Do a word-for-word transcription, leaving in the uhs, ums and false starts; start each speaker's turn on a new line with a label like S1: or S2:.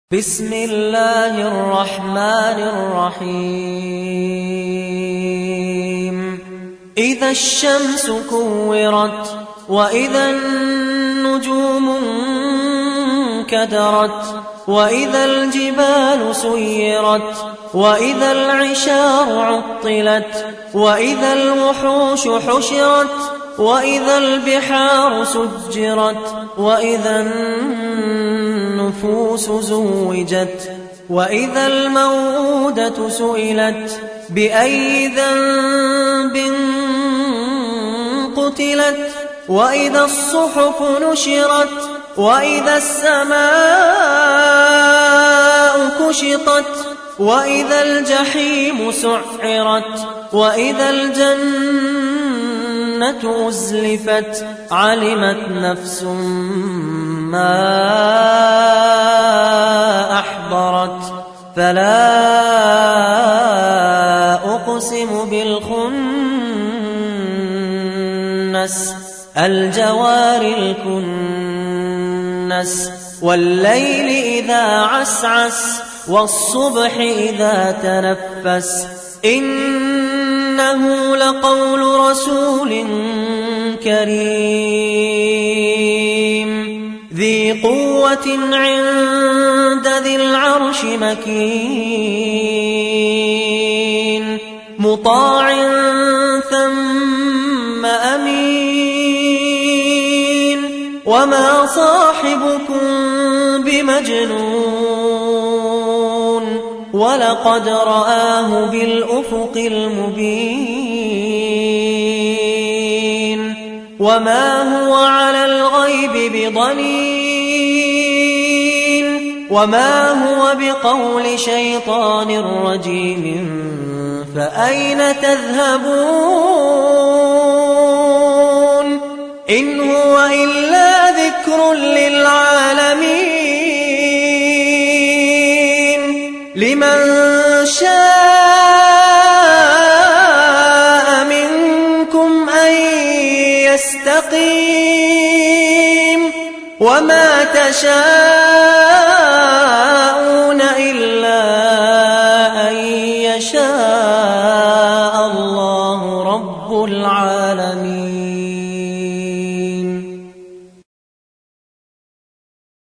S1: بسم الله الرحمن الرحيم إذا الشمس كورت وإذا النجوم انكدرت وإذا الجبال سيرت وإذا العشار عطلت وإذا الوحوش حشرت وإذا البحار سجرت وإذا النفوس زوجت وإذا الموءودة سئلت بأي ذنب قتلت وإذا الصحف نشرت وإذا السماء كشطت وإذا الجحيم سعرت وإذا الجنة أزلفت علمت نفس ما أحضرت فلا أقسم بالخنس الجوار الكنس والليل إذا عسعس والصبح إذا تنفس إنه لقول رسول كريم ذي قوة عند ذي العرش مكين مطاع ثم أمين وما صاحبكم بمجنون ولقد رآه بالأفق المبين وما هو على الغيب بضنين وما هو بقول شيطان رجيم فأين تذهبون إن هو إلا ذكر للعالمين لمن شاء منكم أن يستقيم وما تشاءون إلا أن يشاء